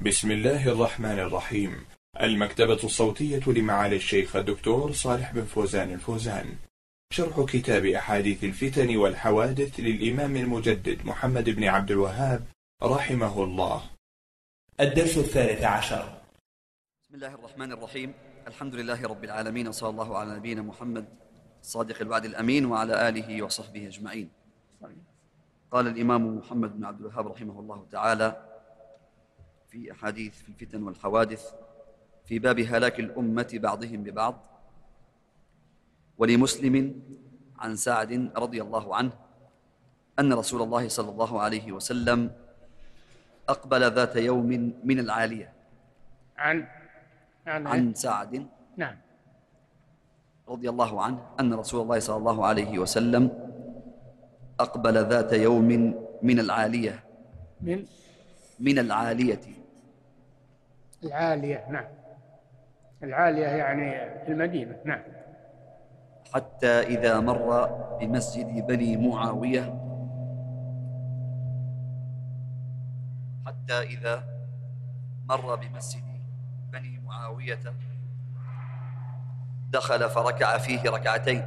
بسم الله الرحمن الرحيم. المكتبة الصوتية لمعالي الشيخ الدكتور صالح بن فوزان الفوزان. شرح كتاب أحاديث الفتن والحوادث للإمام المجدد محمد بن عبد الوهاب رحمه الله. الدرس 13. بسم الله الرحمن الرحيم. الحمد لله رب العالمين، وصلى الله على نبينا محمد الصادق الوعد الأمين وعلى آله وصحبه أجمعين. قال الإمام محمد بن عبد الوهاب رحمه الله تعالى في أحاديث في الفتن والحوادث في باب هلاك الأمة بعضهم ببعض: ولمسلم عن سعد رضي الله عنه أن رسول الله صلى الله عليه وسلم أقبل ذات يوم من العالية. عن سعد نعم رضي الله عنه أن رسول الله صلى الله عليه وسلم أقبل ذات يوم من العالية. من العالية. العالية، نعم. العالية يعني في المدينة، نعم. حتى إذا مر بمسجد بني معاوية دخل فركع فيه ركعتين.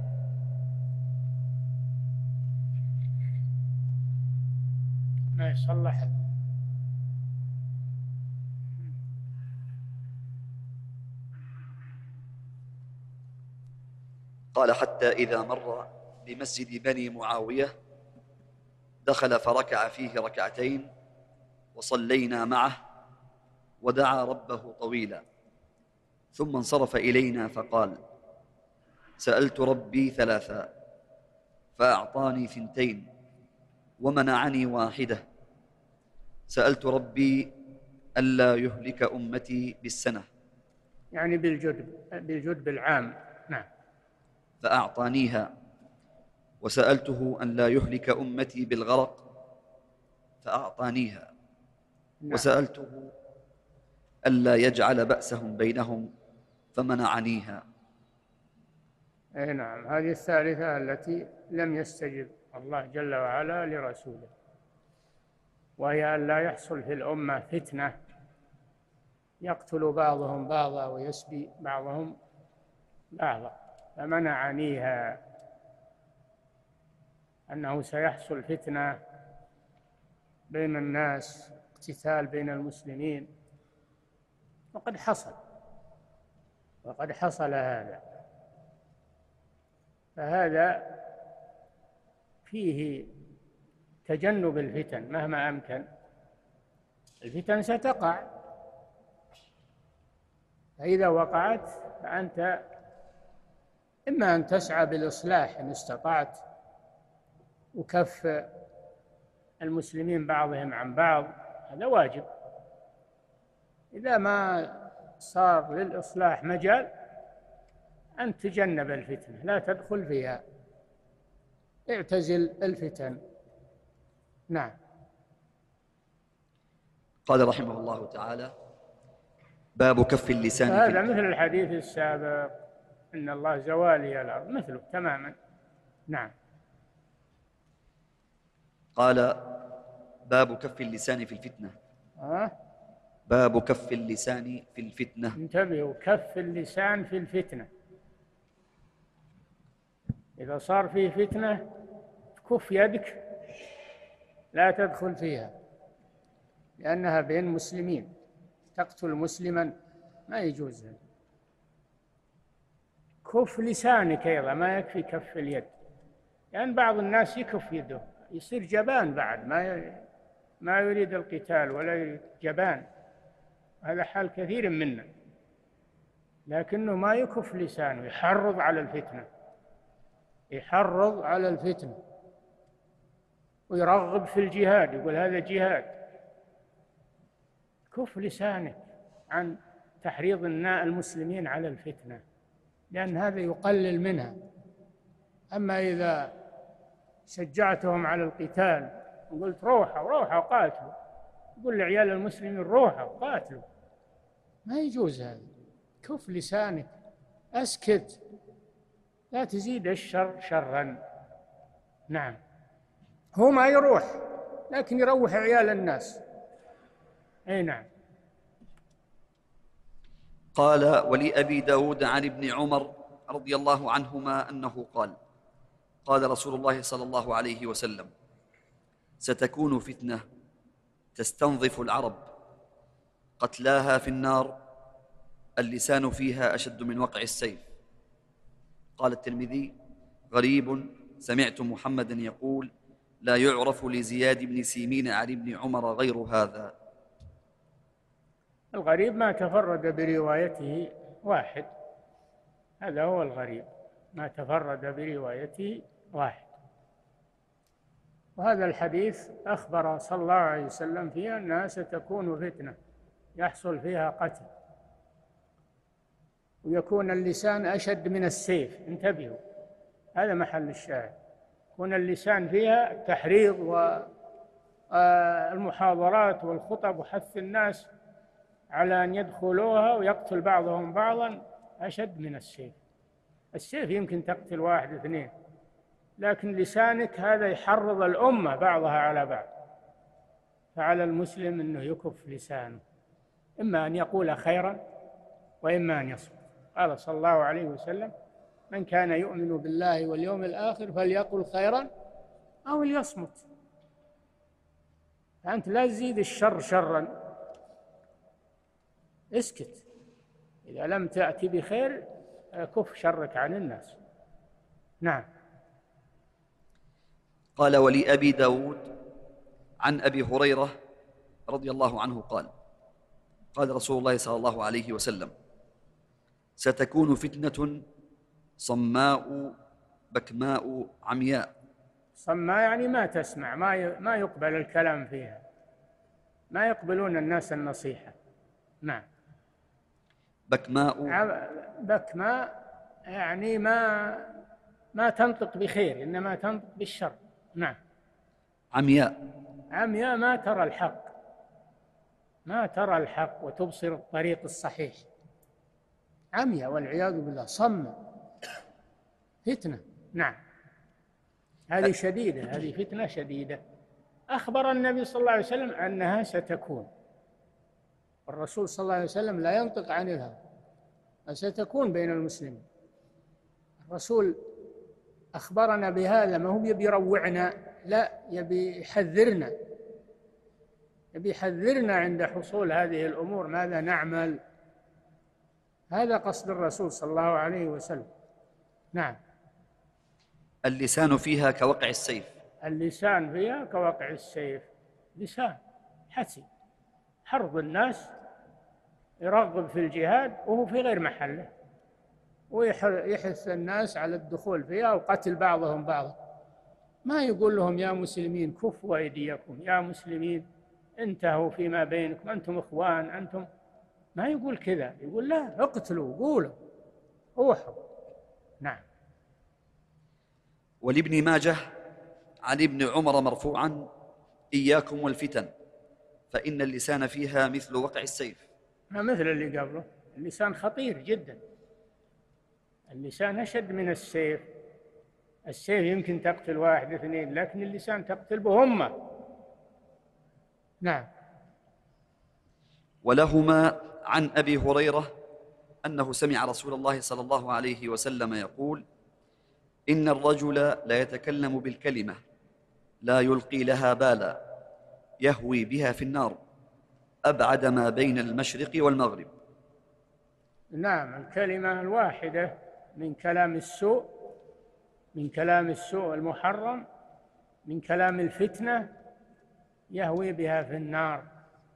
ما يصلح. قال: حتى إذا مر بمسجد بني معاوية دخل فركع فيه ركعتين وصلينا معه ودعا ربه طويلا، ثم انصرف إلينا فقال: سألت ربي ثلاثا فأعطاني 2 ومنعني 1. سألت ربي ألا يهلك أمتي بالسنة، يعني بالجدب العام، نعم، فأعطانيها. وسألته أن لا يهلك أمتي بالغرق فأعطانيها. نعم. وسألته ألا يجعل بأسهم بينهم فمنعنيها. أي نعم، هذه الثالثة التي لم يستجب الله جل وعلا لرسوله، وهي أن لا يحصل في الأمة فتنة يقتل بعضهم بعضا ويسبي بعضهم بعضا، فمنعنيها. أنه سيحصل فتنة بين الناس، اقتتال بين المسلمين، وقد حصل هذا. فهذا فيه تجنب الفتن مهما أمكن. الفتن ستقع، فإذا وقعت فأنت إما أن تسعى بالإصلاح إن استطعت وكف المسلمين بعضهم عن بعض، هذا واجب. إذا ما صار للإصلاح مجال، أن تجنب الفتنة، لا تدخل فيها، اعتزل الفتن. نعم. قال رحمه الله تعالى: باب كف اللسان. هذا مثل الحديث السابق: إن الله زوالي الأرض، مثله تماما. نعم. قال: باب كف اللسان في الفتنة. باب كف اللسان في الفتنة. انتبهوا، كف اللسان في الفتنة. إذا صار فيه فتنة كف يدك، لا تدخل فيها، لأنها بين مسلمين، تقتل مسلما ما يجوز. كف لسانك أيضا، ما يكفي كف اليد، لأن بعض الناس يكف يده يصير جبان بعد، ما يريد القتال ولا يريد، جبان. هذا حال كثير منا، لكنه ما يكف لسانه، يحرض على الفتنة ويرغب في الجهاد، يقول هذا جهاد. كف لسانك عن تحريض المسلمين على الفتنة، لأن هذا يقلل منها. أما إذا شجعتهم على القتال وقلت روحوا قاتلوا، يقول لعيال المسلمين روحوا قاتلوا، ما يجوز هذا. كف لسانك، أسكت، لا تزيد الشر شرا. نعم. هو ما يروح، لكن يروح عيال الناس. أي نعم. قال: ولأبي داود عن ابن عمر رضي الله عنهما أنه قال: قال رسول الله صلى الله عليه وسلم: ستكون فتنة تستنظف العرب قتلاها في النار، اللسان فيها أشد من وقع السيف. قال الترمذي: غريب، سمعت محمدا يقول: لا يعرف لزياد بن سيمين عن ابن عمر غير هذا. الغريب ما تفرد بروايته واحد، هذا هو الغريب، ما تفرد بروايته واحد. وهذا الحديث أخبر صلى الله عليه وسلم فيه أنها ستكون فتنة يحصل فيها قتل، ويكون اللسان أشد من السيف. انتبهوا، هذا محل الشاهد. يكون اللسان فيها تحريض والمحاضرات والخطب وحث الناس على أن يدخلوها، ويقتل بعضهم بعضا أشد من السيف. السيف يمكن تقتل واحد اثنين، لكن لسانك هذا يحرض الأمة بعضها على بعض. فعلى المسلم أنه يكف لسانه، إما أن يقول خيرا وإما أن يصمت. قال صلى الله عليه وسلم: من كان يؤمن بالله واليوم الآخر فليقل خيرا أو ليصمت. فأنت لا تزيد الشر شرا، اسكت. إذا لم تأتي بخير كف شرك عن الناس. نعم. قال: ولأبي داود عن أبي هريرة رضي الله عنه قال: قال رسول الله صلى الله عليه وسلم: ستكون فتنة صماء بكماء عمياء. صماء يعني ما تسمع، ما يقبل الكلام فيها، ما يقبلون الناس النصيحة. نعم. بكماء يعني ما تنطق بخير، إنما تنطق بالشر. نعم. عمياء ما ترى الحق، ما ترى الحق وتبصر الطريق الصحيح. عمياء والعياذ بالله، صم، فتنة. نعم. هذه شديدة، هذه فتنة شديدة. أخبر النبي صلى الله عليه وسلم أنها ستكون، والرسول صلى الله عليه وسلم لا ينطق عن الهوى، ستكون بين المسلمين. الرسول أخبرنا بهذا، ما هو يبي يروعنا، لا، يبي يحذرنا، يبي يحذرنا عند حصول هذه الأمور ماذا نعمل. هذا قصد الرسول صلى الله عليه وسلم. نعم. اللسان فيها كوقع السيف. اللسان فيها كوقع السيف، لسان حسي، حرض الناس، يرغب في الجهاد وهو في غير محله، ويحث الناس على الدخول فيها وقتل بعضهم بعضا. ما يقول لهم يا مسلمين كفوا أيديكم، يا مسلمين انتهوا فيما بينكم، أنتم إخوان، أنتم، ما يقول كذا، يقول لا، اقتلوا، قولوا، روحوا. نعم. ولابن ماجه عن ابن عمر مرفوعا: إياكم والفتن فإن اللسان فيها مثل وقع السيف. ما مثل اللي قبله، اللسان خطير جدا، اللسان أشد من السيف. السيف يمكن تقتل واحد اثنين، لكن اللسان تقتل بهمة. نعم. ولهما عن أبي هريرة أنه سمع رسول الله صلى الله عليه وسلم يقول: إن الرجل لا يتكلم بالكلمة لا يلقي لها بالا يهوي بها في النار أبعد ما بين المشرق والمغرب. نعم. الكلمة الواحدة من كلام السوء، من كلام السوء المحرم، من كلام الفتنة، يهوي بها في النار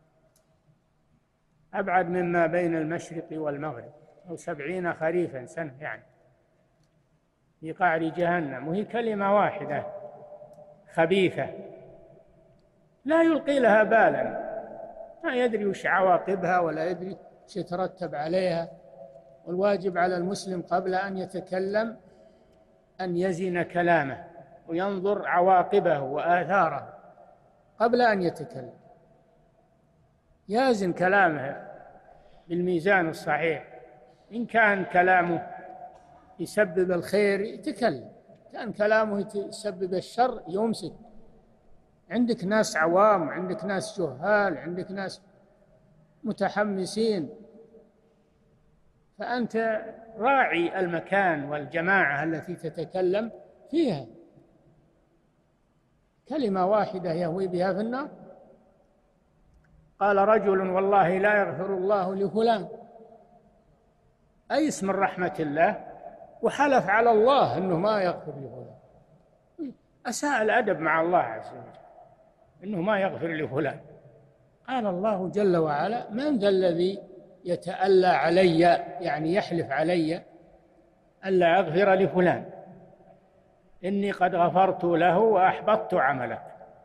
أبعد مما بين المشرق والمغرب، أو 70 خريفا سنة يعني، في قعر جهنم. وهي كلمة واحدة خبيثة لا يلقي لها بالا، ما يدري وش عواقبها ولا يدري وش يترتب عليها. والواجب على المسلم قبل أن يتكلم أن يزن كلامه وينظر عواقبه وآثاره قبل أن يتكلم، يزن كلامه بالميزان الصحيح. إن كان كلامه يسبب الخير يتكلم، كان كلامه يسبب الشر يمسك. عندك ناس عوام، عندك ناس جهال، عندك ناس متحمسين، فأنت راعي المكان والجماعة التي تتكلم فيها. كلمة واحدة يهوي بها في النار. قال رجل والله لا يغفر الله لفلان، أيس من رحمة الله، وحلف على الله أنه ما يغفر لفلان. أساء الأدب مع الله عز وجل أنه ما يغفر لفلان. قال الله جل وعلا: من ذا الذي يتألى علي، يعني يحلف علي ألا أغفر لفلان، إني قد غفرت له وأحبطت عملك.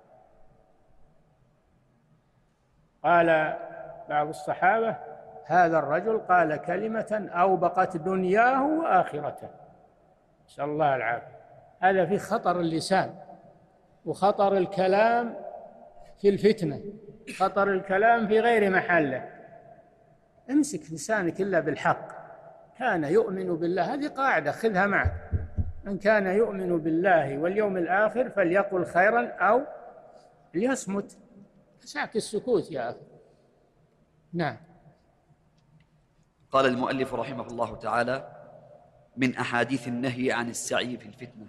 قال بعض الصحابة: هذا الرجل قال كلمة أوبقت دنياه وآخرته، نسأل الله العافية. هذا في خطر اللسان وخطر الكلام في الفتنة، خطر الكلام في غير محله. امسك لسانك إلا بالحق. كان يؤمن بالله، هذه قاعدة خذها معك: من كان يؤمن بالله واليوم الآخر فليقل خيرا أو ليصمت. ساك السكوت يا أخي. نعم. قال المؤلف رحمه الله تعالى: من أحاديث النهي عن السعي في الفتنة.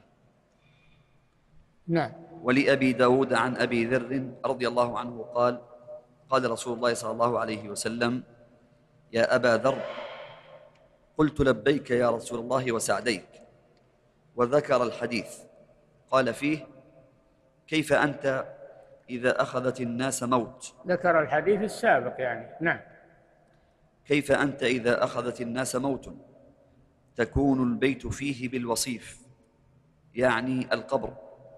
نعم. ولأبي داود عن أبي ذر رضي الله عنه قال: قال رسول الله صلى الله عليه وسلم: يا أبا ذر، قلت لبيك يا رسول الله وسعديك. وذكر الحديث، قال فيه: كيف أنت إذا أخذت الناس موت. ذكر الحديث السابق يعني. نعم. كيف أنت إذا أخذت الناس موت تكون البيت فيه بالوصيف، يعني القبر.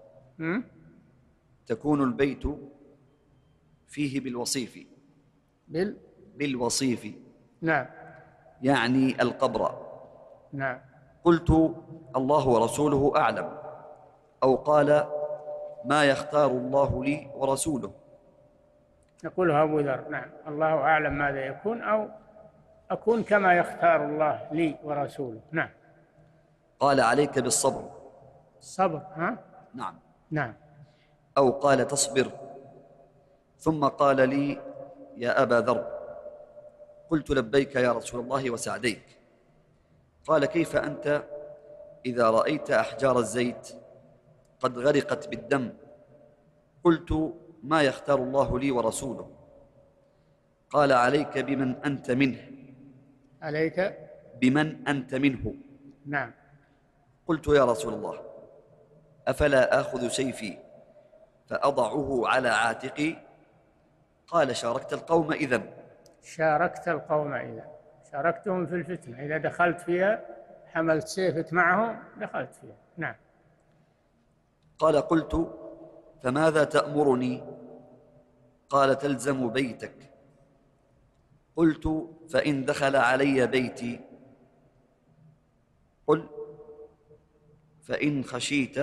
تكون البيت فيه بالوصيف. بالوصيف. نعم. يعني القبر. نعم. قلت: الله ورسوله أعلم. أو قال: ما يختار الله لي ورسوله. يقولها أبو ذر. نعم. الله أعلم ماذا يكون، أو أكون كما يختار الله لي ورسوله. نعم. قال: عليك بالصبر. الصبر. ها؟ نعم. نعم. أو قال: تصبر. ثم قال لي: يا أبا ذر. قلت: لبيك يا رسول الله وسعديك. قال: كيف أنت إذا رأيت أحجار الزيت قد غرقت بالدم. قلت: ما يختار الله لي ورسوله. قال: عليك بمن أنت منه. عليك بمن أنت منه. نعم. قلت: يا رسول الله، أفلا آخذ سيفي فأضعه على عاتقي؟ قال: شاركت القوم إذن. شاركت القوم إذن، شاركتهم في الفتنة. إذا دخلت فيها حملت سيفك معهم، دخلت فيها. نعم. قال: قلت: فماذا تأمرني؟ قال: تلزم بيتك. قلت: فإن دخل علي بيتي قل فإن خشيت.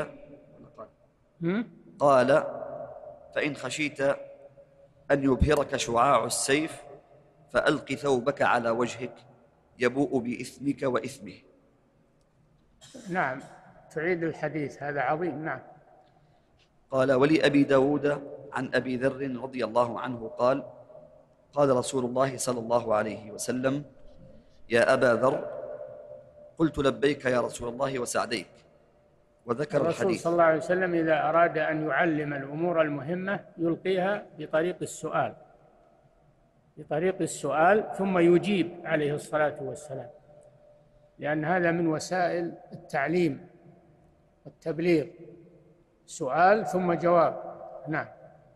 قال: فإن خشيت أن يبهرك شعاع السيف فألق ثوبك على وجهك يبوء بإثمك وإثمه. نعم. تعيد الحديث هذا عظيم. نعم. قال: ولأبي داود عن أبي ذر رضي الله عنه قال: قال رسول الله صلى الله عليه وسلم: يا أبا ذر. قلت: لبيك يا رسول الله وسعديك. وذكر الرسول الحديث. صلى الله عليه وسلم إذا أراد أن يعلم الأمور المهمة يلقيها بطريق السؤال، بطريق السؤال، ثم يجيب عليه الصلاة والسلام، لأن هذا من وسائل التعليم والتبليغ، سؤال ثم جواب. نعم.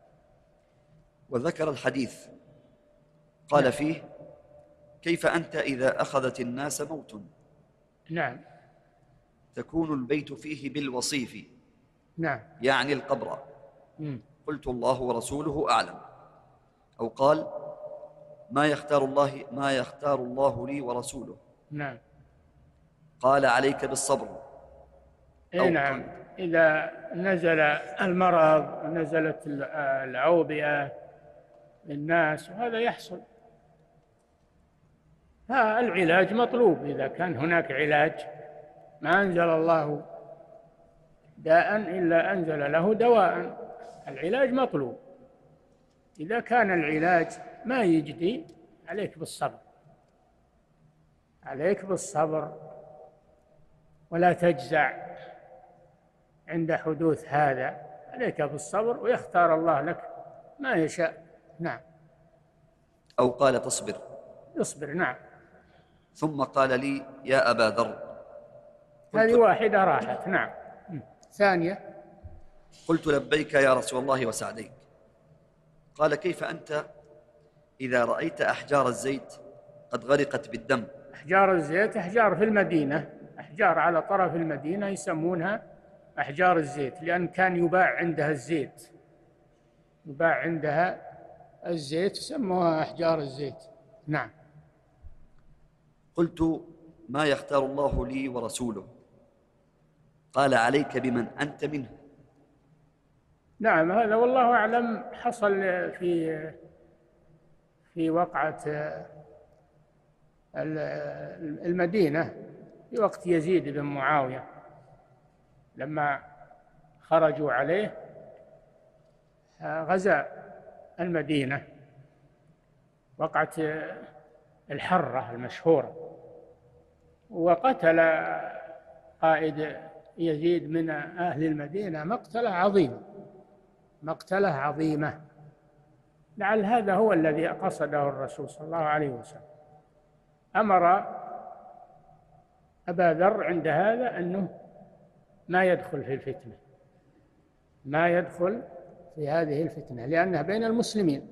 وذكر الحديث قال نعم. فيه: كيف أنت إذا أخذت الناس موت. نعم. تكون البيت فيه بالوصيف. نعم. يعني القبر. قلت: الله ورسوله أعلم. أو قال: ما يختار الله لي ورسوله. نعم. قال: عليك بالصبر. نعم. إذا نزل المرض، نزلت الأوبئة للناس، وهذا يحصل، فالعلاج مطلوب. إذا كان هناك علاج، ما أنزل الله داء إلا أنزل له دواء. العلاج مطلوب. إذا كان العلاج ما يجدي، عليك بالصبر، عليك بالصبر ولا تجزع عند حدوث هذا، عليك بالصبر ويختار الله لك ما يشاء. نعم. أو قال تصبر. اصبر. نعم. ثم قال لي يا أبا ذر. هذه واحدة راحت. نعم. ثانية. قلت لبيك يا رسول الله وسعديك. قال كيف أنت إذا رأيت أحجار الزيت قد غرقت بالدم؟ أحجار الزيت أحجار في المدينة، أحجار على طرف المدينة يسمونها أحجار الزيت، لأن كان يباع عندها الزيت، يباع عندها الزيت سموها أحجار الزيت. نعم. قلت ما يختار الله لي ورسوله؟ قال عليك بمن أنت منه. نعم. هذا والله أعلم حصل في وقعة المدينة في وقت يزيد بن معاوية لما خرجوا عليه، غزا المدينة، وقعة الحرة المشهورة، وقتل قائد يزيد من أهل المدينة مقتلة عظيمة. لعل هذا هو الذي قصده الرسول صلى الله عليه وسلم. أمر أبا ذر عند هذا أنه ما يدخل في الفتنة، ما يدخل في هذه الفتنة لأنها بين المسلمين.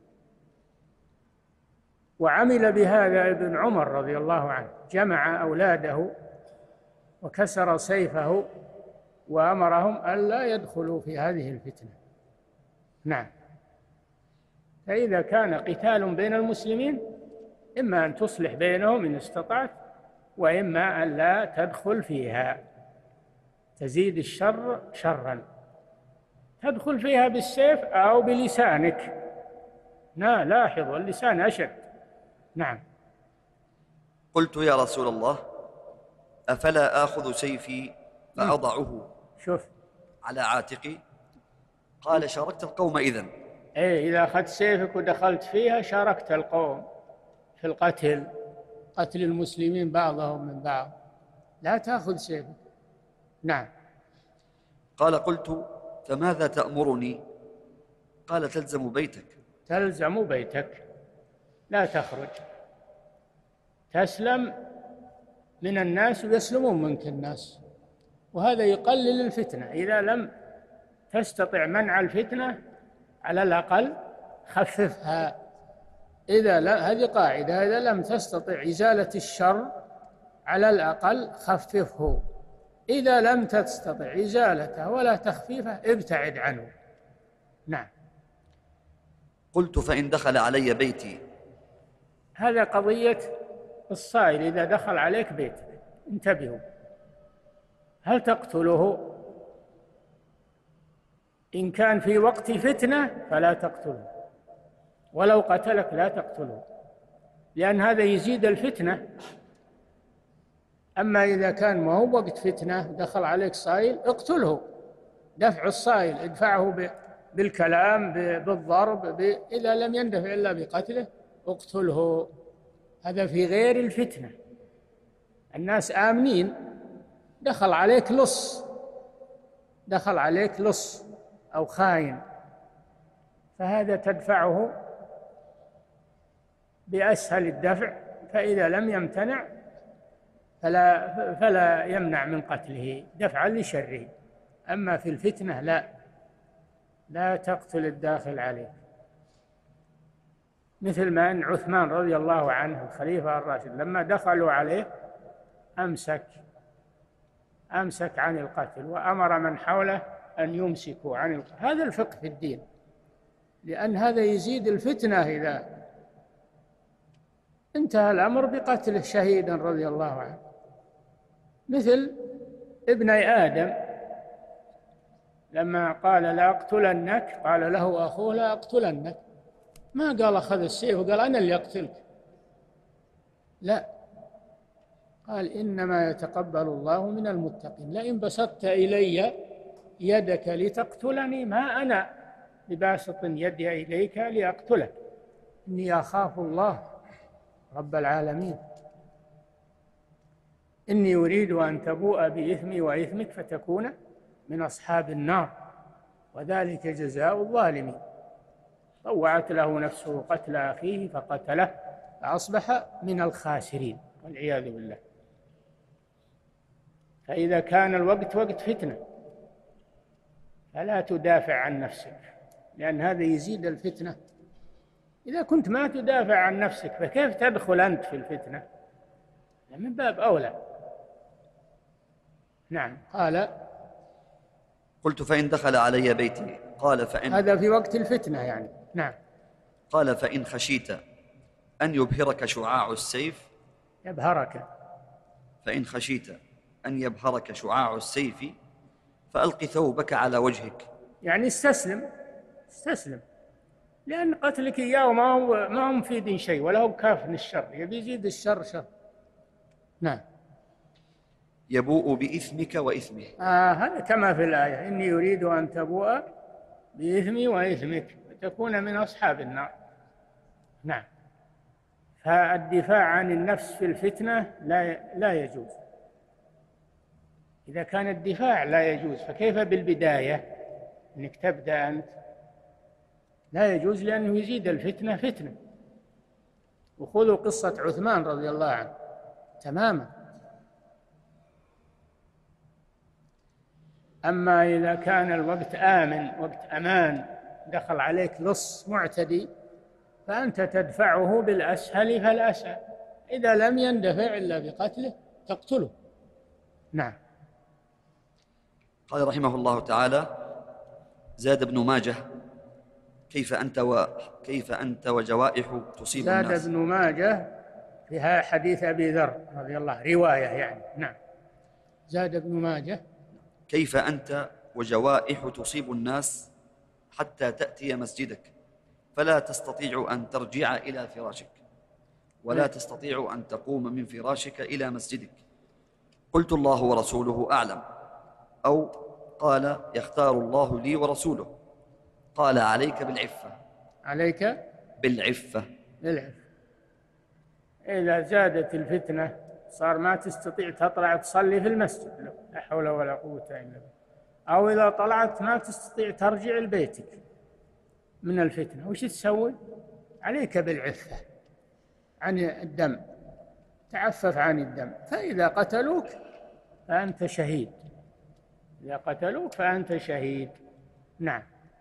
وعمل بهذا ابن عمر رضي الله عنه، جمع أولاده وكسر سيفه وأمرهم ألا يدخلوا في هذه الفتنة. نعم. فإذا كان قتال بين المسلمين إما أن تصلح بينهم إن استطعت، وإما أن لا تدخل فيها، تزيد الشر شرا، تدخل فيها بالسيف أو بلسانك. لاحظوا اللسان أشد. نعم. قلت يا رسول الله أفلا آخذ سيفي فأضعه شوف على عاتقي؟ قال شاركت القوم إذن. إذا أخذت سيفك ودخلت فيها شاركت القوم في القتل، قتل المسلمين بعضهم من بعض، لا تأخذ سيفك. نعم. قال قلت فماذا تأمرني؟ قال تلزم بيتك، لا تخرج، تسلم من الناس ويسلمون منك الناس، وهذا يقلل الفتنة. إذا لم تستطع منع الفتنة على الأقل خففها. هذه قاعدة، إذا لم تستطع إزالة الشر على الأقل خففه، إذا لم تستطع إزالته ولا تخفيفه ابتعد عنه. نعم. قلت فإن دخل علي بيتي؟ هذا قضية الصائل إذا دخل عليك بيتك، انتبهوا، هل تقتله؟ إن كان في وقت فتنة فلا تقتله، ولو قتلك لا تقتله، لأن هذا يزيد الفتنة. أما إذا كان ما هو وقت فتنة دخل عليك صائل اقتله، دفع الصائل ادفعه بالكلام بالضرب إذا لم يندفع إلا بقتله اقتله. هذا في غير الفتنة، الناس آمنين، دخل عليك لص أو خاين، فهذا تدفعه بأسهل الدفع، فإذا لم يمتنع فلا يمنع من قتله دفعا لشره. أما في الفتنة لا تقتل الداخل عليه. مثل ما أن عثمان رضي الله عنه الخليفة الراشد لما دخلوا عليه أمسك عن القتل، وأمر من حوله أن يمسكوا عن القتل. هذا الفقه في الدين، لأن هذا يزيد الفتنة. إذا انتهى الأمر بقتله شهيدا رضي الله عنه. مثل ابني آدم لما قال لأقتلنك، قال له أخوه لأقتلنك، ما قال أخذ السيف وقال أنا اللي أقتلك، لا، قال إنما يتقبل الله من المتقين. لئن بسطت إلي يدك لتقتلني ما أنا بباسط يدي إليك لأقتلك، إني أخاف الله رب العالمين. إني أريد أن تبوء بإثمي وإثمك فتكون من أصحاب النار وذلك جزاء الظالمين. طوعت له نفسه قتل أخيه فقتله فأصبح من الخاسرين والعياذ بالله. فإذا كان الوقت وقت فتنة فلا تدافع عن نفسك، لأن هذا يزيد الفتنة. إذا كنت ما تدافع عن نفسك فكيف تدخل أنت في الفتنة؟ من باب أولى. نعم. قال قلت فإن دخل علي بيتي قال فإن هذا في وقت الفتنة يعني. نعم. قال فإن خشيت أن يبهرك شعاع السيف يبهرك. فإن خشيت أن يبهرك شعاع السيف فألق ثوبك على وجهك. يعني استسلم، استسلم، لأن قتلك إياه ما هو مفيد شيء ولا هو كاف الشر، يبي يزيد الشر شر. نعم. يبوء بإثمك وإثمه. هذا كما في الآية إني أريد أن تبوء بإثمي وإثمك وتكون من أصحاب النار. نعم. فالدفاع عن النفس في الفتنة لا يجوز. إذا كان الدفاع لا يجوز فكيف بالبداية أنك تبدأ أنت؟ لا يجوز، لأنه يزيد الفتنة فتنة. وخذوا قصة عثمان رضي الله عنه تماما. أما إذا كان الوقت آمن، وقت أمان، دخل عليك لص معتدي فأنت تدفعه بالأسهل فالأسهل، إذا لم يندفع إلا بقتله تقتله. نعم. قال رحمه الله تعالى: زاد ابن ماجه: كيف أنت وجوائح تصيب الناس. زاد ابن ماجه في حديث أبي ذر رضي الله، رواية يعني. نعم. زاد ابن ماجه: كيف أنت وجوائح تصيب الناس حتى تأتي مسجدك فلا تستطيع أن ترجع إلى فراشك ولا تستطيع أن تقوم من فراشك إلى مسجدك. قلت: الله ورسوله أعلم. أو قال: يختار الله لي ورسوله. قال: عليك بالعفة. عليك بالعفة. إذا زادت الفتنة صار ما تستطيع تطلع تصلي في المسجد، لا حول ولا قوة إلا بالله. أو إذا طلعت ما تستطيع ترجع لبيتك من الفتنة، وش تسوي؟ عليك بالعفة عن الدم، تعفف عن الدم. فإذا قتلوك فأنت شهيد، إذا قتلوك فأنت شهيد. نعم.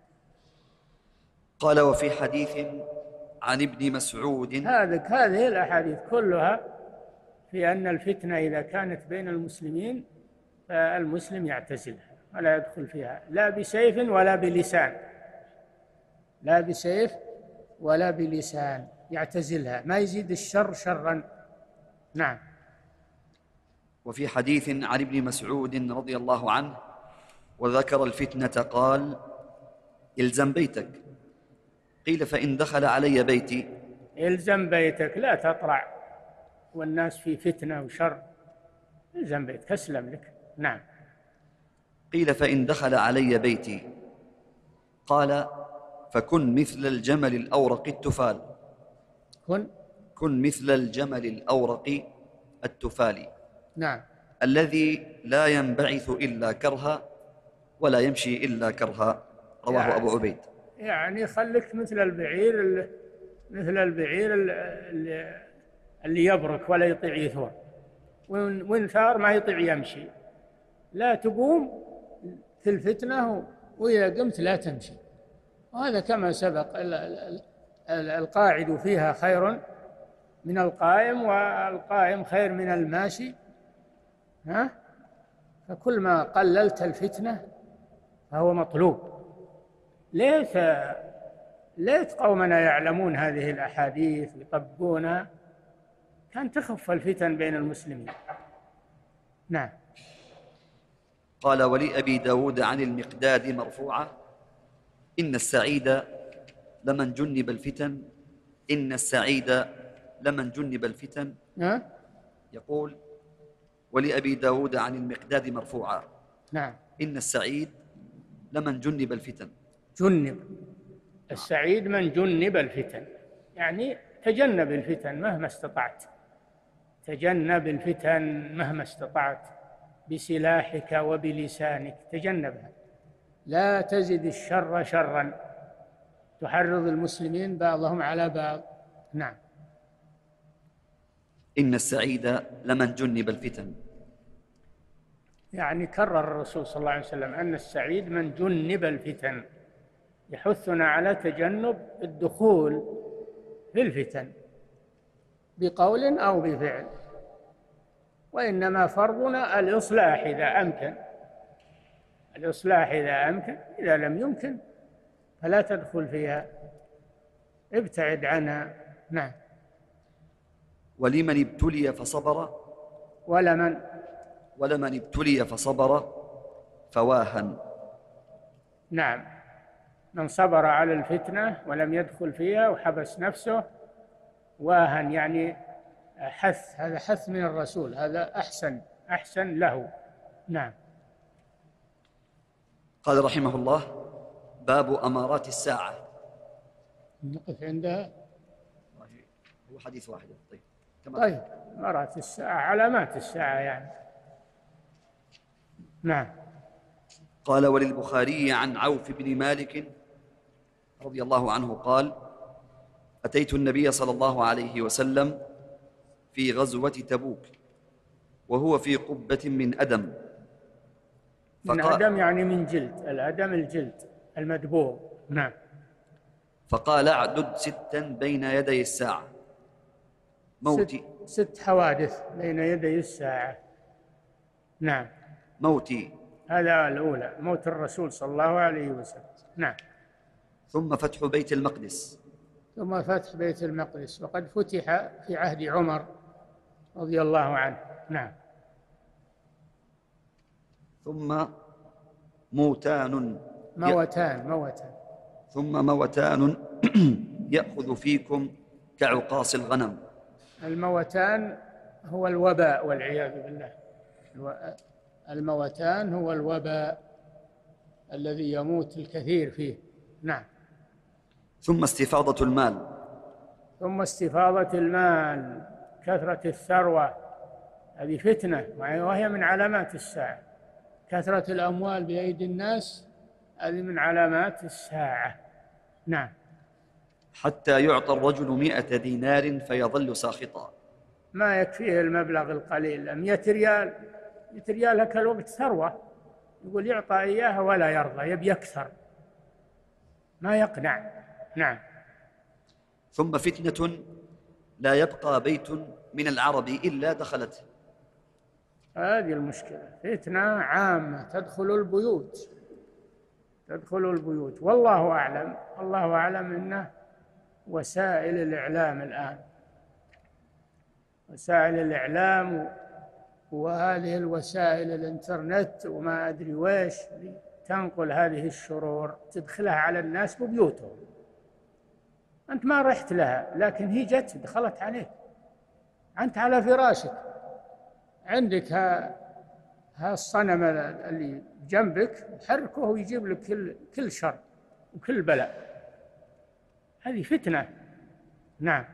قال: وفي حديث عن ابن مسعود. هذه الأحاديث كلها في أن الفتنة إذا كانت بين المسلمين فالمسلم يعتزلها ولا يدخل فيها، لا بسيف ولا بلسان، لا بسيف ولا بلسان، يعتزلها، ما يزيد الشر شرا. نعم. وفي حديث عن ابن مسعود رضي الله عنه وذكر الفتنة قال: إلزم بيتك. قيل: فإن دخل علي بيتي. إلزم بيتك، لا تطلع والناس في فتنة وشر، إلزم بيتك، أسلم لك. نعم. قيل: فإن دخل علي بيتي. قال: فكن مثل الجمل الأورق التفال. كن مثل الجمل الأورق التفال. نعم. الذي لا ينبعث إلا كرها ولا يمشي إلا كرها. رواه يعني أبو عبيد. يعني خلك مثل البعير اللي يبرك ولا يطيع يثور، وإن ثار ما يطيع يمشي. لا تقوم في الفتنة، وإذا قمت لا تمشي. وهذا كما سبق، القاعد فيها خير من القائم، والقائم خير من الماشي. فكل ما قللت الفتنة فهو مطلوب. ليت قومنا يعلمون هذه الأحاديث يطبقونها، كان تخف الفتن بين المسلمين. نعم. قال: ولأبي داود عن المقداد مرفوعة: إن السعيد لمن جنب الفتن. إن السعيد لمن جنب الفتن. يقول: ولأبي داود عن المقداد مرفوعة. نعم. إن السعيد لمن جنب الفتن. جنب، السعيد من جنب الفتن، يعني تجنب الفتن مهما استطعت، تجنب الفتن مهما استطعت بسلاحك وبلسانك، تجنبها، لا تزد الشر شرا، تحرض المسلمين بعضهم على بعض. نعم. إن السعيد لمن جنب الفتن. يعني كرر الرسول صلى الله عليه وسلم أن السعيد من جنب الفتن، يحثنا على تجنب الدخول في الفتن بقول أو بفعل، وإنما فرضنا الإصلاح إذا أمكن، الإصلاح إذا أمكن، إذا لم يمكن فلا تدخل فيها، ابتعد عنها. نعم. ولمن ابتلي فصبر ولمن ابتلي فصبر فواهن. نعم، من صبر على الفتنة ولم يدخل فيها وحبس نفسه، واهن يعني حث، هذا حث من الرسول، هذا أحسن له. نعم. قال رحمه الله: باب أمارات الساعة. نقف عندها. هو حديث واحد. طيب، أمارات الساعة، علامات الساعة يعني. نعم. قال: وللبخاري عن عوف بن مالك رضي الله عنه قال: أتيت النبي صلى الله عليه وسلم في غزوة تبوك وهو في قبة من أدم. من أدم يعني من جلد، الأدم الجلد المدبوغ. نعم. فقال: اعدد 6 بين يدي الساعة، موتي. 6 حوادث بين يدي الساعة. نعم. موتي، هذا الأولى، موت الرسول صلى الله عليه وسلم. نعم. ثم فتح بيت المقدس. ثم فتح بيت المقدس، وقد فتح في عهد عمر رضي الله عنه. نعم. ثم موتان. ثم موتان يأخذ فيكم كعقاص الغنم. الموتان هو الوباء والعياذ بالله. الموتان هو الوباء الذي يموت الكثير فيه. نعم. ثم استفاضة المال، كثرة الثروة، هذه فتنة وهي من علامات الساعة. كثرة الأموال بأيدي الناس هذه من علامات الساعة. نعم. حتى يعطى الرجل 100 دينار فيظل ساخطا. ما يكفيه المبلغ القليل، 100 ريال. 100 ريال هكا الوقت ثروة، يقول يعطى إياها ولا يرضى، يبي أكثر، ما يقنع. نعم. ثم فتنة لا يبقى بيت من العرب إلا دخلته. هذه المشكلة، فتنة عامة تدخل البيوت. والله أعلم أنه وسائل الإعلام الآن، وسائل الإعلام وهذه الوسائل الإنترنت وما أدري ويش تنقل هذه الشرور، تدخلها على الناس ببيوتهم. أنت ما رحت لها، لكن هي جت دخلت عليك، أنت على فراشك، عندك ها الصنم اللي جنبك حركه ويجيب لك كل شر وكل بلاء. هذه فتنة. نعم.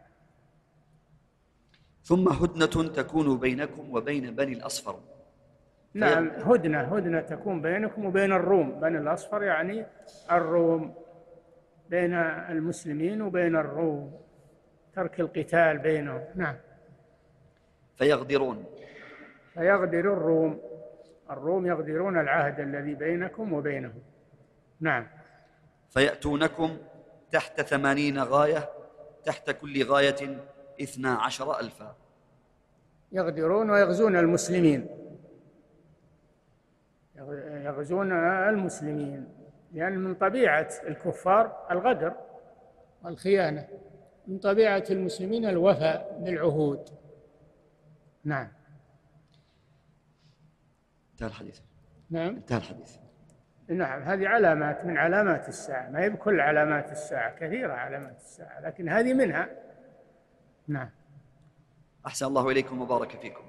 ثم هدنة تكون بينكم وبين بني الأصفر. نعم، هدنة تكون بينكم وبين الروم. بني الأصفر يعني الروم، بين المسلمين وبين الروم، ترك القتال بينهم. نعم. فيغدر الروم يغدرون العهد الذي بينكم وبينهم. نعم. فيأتونكم تحت 80 غاية، تحت كل غاية 12,000. يغدرون ويغزون المسلمين، لأن من طبيعة الكفار الغدر والخيانة، من طبيعة المسلمين الوفاء بالعهود. نعم. انتهى الحديث. نعم. انتهى الحديث. نعم. هذه علامات من علامات الساعة، ما هي بكل علامات الساعة، كثيرة علامات الساعة، لكن هذه منها. نعم. أحسن الله إليكم وبارك فيكم.